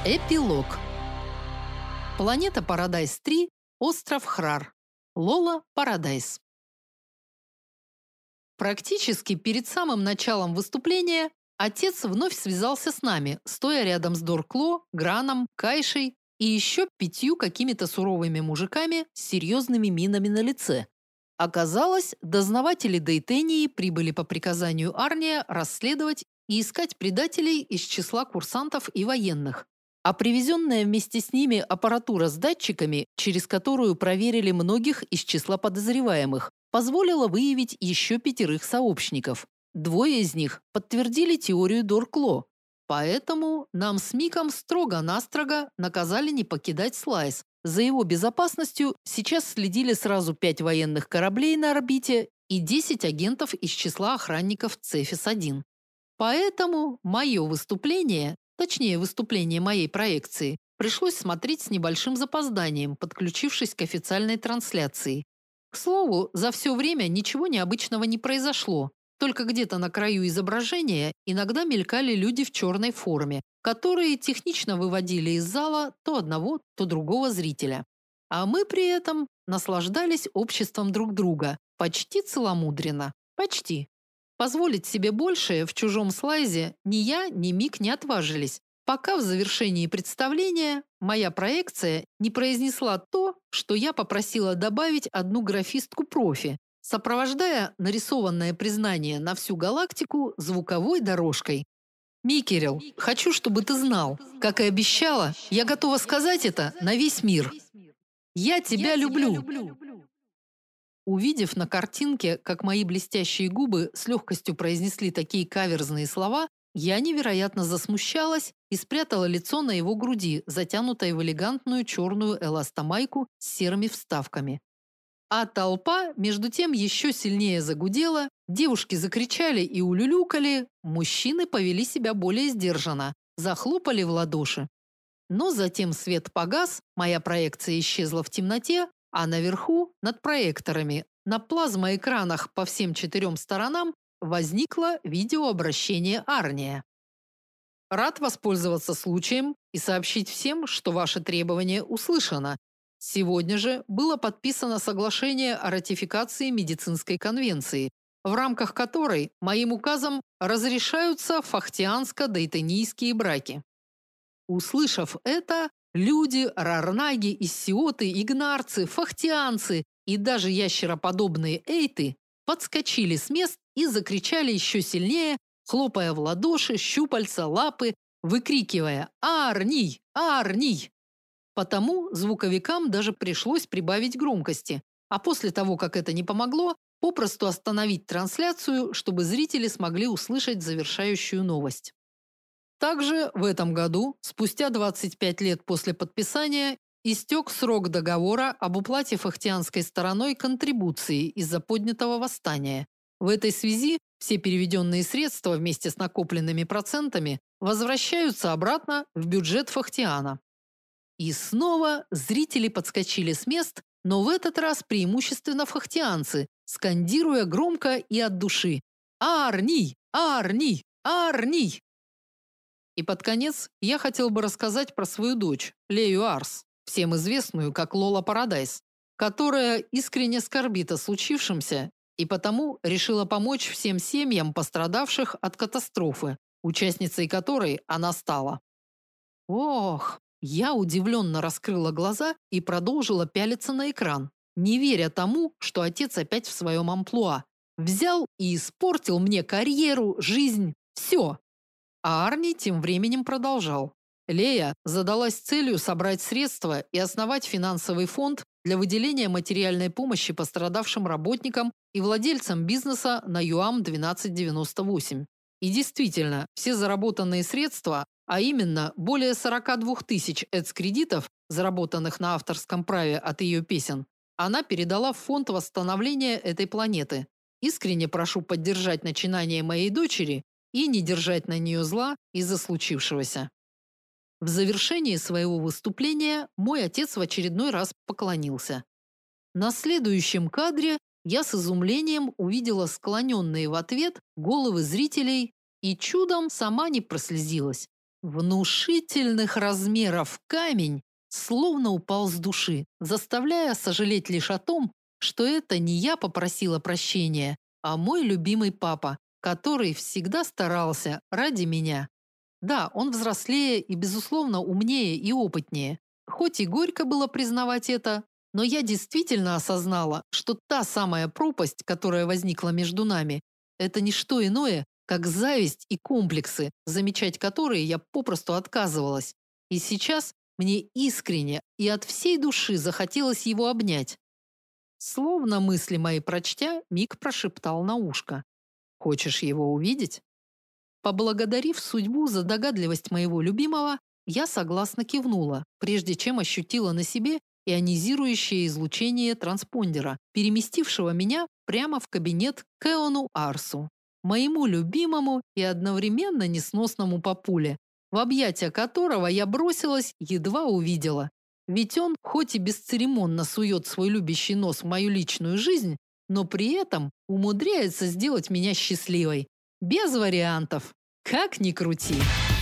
Эпилог. Планета Парадайз-3, остров Храр. Лола Парадайз. Практически перед самым началом выступления отец вновь связался с нами, стоя рядом с Доркло, Граном, Кайшей и еще 5 какими-то суровыми мужиками с серьезными минами на лице. Оказалось, дознаватели Дейтении прибыли по приказанию Арния расследовать и искать предателей из числа курсантов и военных. А привезенная вместе с ними аппаратура с датчиками, через которую проверили многих из числа подозреваемых, позволила выявить еще 5 сообщников. 2 из них подтвердили теорию Доркло. Поэтому нам с Миком строго-настрого наказали не покидать Слайс. За его безопасностью сейчас следили сразу 5 военных кораблей на орбите и 10 агентов из числа охранников Цефис-1. Поэтому мое выступление, точнее выступление моей проекции, пришлось смотреть с небольшим запозданием, подключившись к официальной трансляции. К слову, за все время ничего необычного не произошло. Только где-то на краю изображения иногда мелькали люди в черной форме, которые технично выводили из зала то одного, то другого зрителя. А мы при этом наслаждались обществом друг друга, почти целомудренно. Почти. Позволить себе большее в чужом слайзе ни я, ни Мик не отважились, пока в завершении представления моя проекция не произнесла то, что я попросила добавить одну графистку-профи, сопровождая нарисованное признание на всю галактику звуковой дорожкой. Микерил, хочу, чтобы ты знал, как и обещала, я готова сказать это на весь мир. Я тебя люблю. Увидев на картинке, как мои блестящие губы с легкостью произнесли такие каверзные слова, я невероятно засмущалась и спрятала лицо на его груди, затянутой в элегантную черную эластомайку с серыми вставками. А толпа, между тем, еще сильнее загудела, девушки закричали и улюлюкали, мужчины повели себя более сдержанно, захлопали в ладоши. Но затем свет погас, моя проекция исчезла в темноте, а наверху, над проекторами, на плазмоэкранах по всем 4 сторонам возникло видеообращение Арния. Рад воспользоваться случаем и сообщить всем, что ваше требование услышано. Сегодня же было подписано соглашение о ратификации медицинской конвенции, в рамках которой моим указом разрешаются фахтианско-дейтенийские браки. Услышав это, люди, рарнаги, иссиоты, игнарцы, фахтианцы и даже ящероподобные эйты подскочили с мест и закричали еще сильнее, хлопая в ладоши, щупальца, лапы, выкрикивая «Арний! Арний!». Потому звуковикам даже пришлось прибавить громкости, а после того, как это не помогло, попросту остановить трансляцию, чтобы зрители смогли услышать завершающую новость. Также в этом году, спустя 25 лет после подписания, истек срок договора об уплате фахтианской стороной контрибуции из-за поднятого восстания. В этой связи все переведенные средства вместе с накопленными процентами возвращаются обратно в бюджет Фахтиана. И снова зрители подскочили с мест, но в этот раз преимущественно фахтианцы, скандируя громко и от души: «Арний! Арний! Арний!». И под конец я хотел бы рассказать про свою дочь, Лею Арс, всем известную как Лола Парадайз, которая искренне скорбит о случившемся и потому решила помочь всем семьям пострадавших от катастрофы, участницей которой она стала. Ох, я удивленно раскрыла глаза и продолжила пялиться на экран, не веря тому, что отец опять в своем амплуа. Взял и испортил мне карьеру, жизнь, все. А Арни тем временем продолжал. Лея задалась целью собрать средства и основать финансовый фонд для выделения материальной помощи пострадавшим работникам и владельцам бизнеса на ЮАМ-1298. И действительно, все заработанные средства, а именно более 42 тысяч эц-кредитов, заработанных на авторском праве от ее песен, она передала в фонд восстановления этой планеты. Искренне прошу поддержать начинание моей дочери и не держать на нее зла из-за случившегося. В завершении своего выступления мой отец в очередной раз поклонился. На следующем кадре я с изумлением увидела склоненные в ответ головы зрителей и чудом сама не прослезилась. Внушительных размеров камень словно упал с души, заставляя сожалеть лишь о том, что это не я попросила прощения, а мой любимый папа, который всегда старался ради меня. Да, он взрослее и, безусловно, умнее и опытнее. Хоть и горько было признавать это, но я действительно осознала, что та самая пропасть, которая возникла между нами, это не что иное, как зависть и комплексы, замечать которые я попросту отказывалась. И сейчас мне искренне и от всей души захотелось его обнять. Словно мысли мои прочтя, Мик прошептал на ушко: «Хочешь его увидеть?» Поблагодарив судьбу за догадливость моего любимого, я согласно кивнула, прежде чем ощутила на себе ионизирующее излучение транспондера, переместившего меня прямо в кабинет к Эону Арсу, моему любимому и одновременно несносному папуле, в объятия которого я бросилась, едва увидела. Ведь он, хоть и бесцеремонно сует свой любящий нос в мою личную жизнь, но при этом умудряется сделать меня счастливой. Без вариантов. Как ни крути.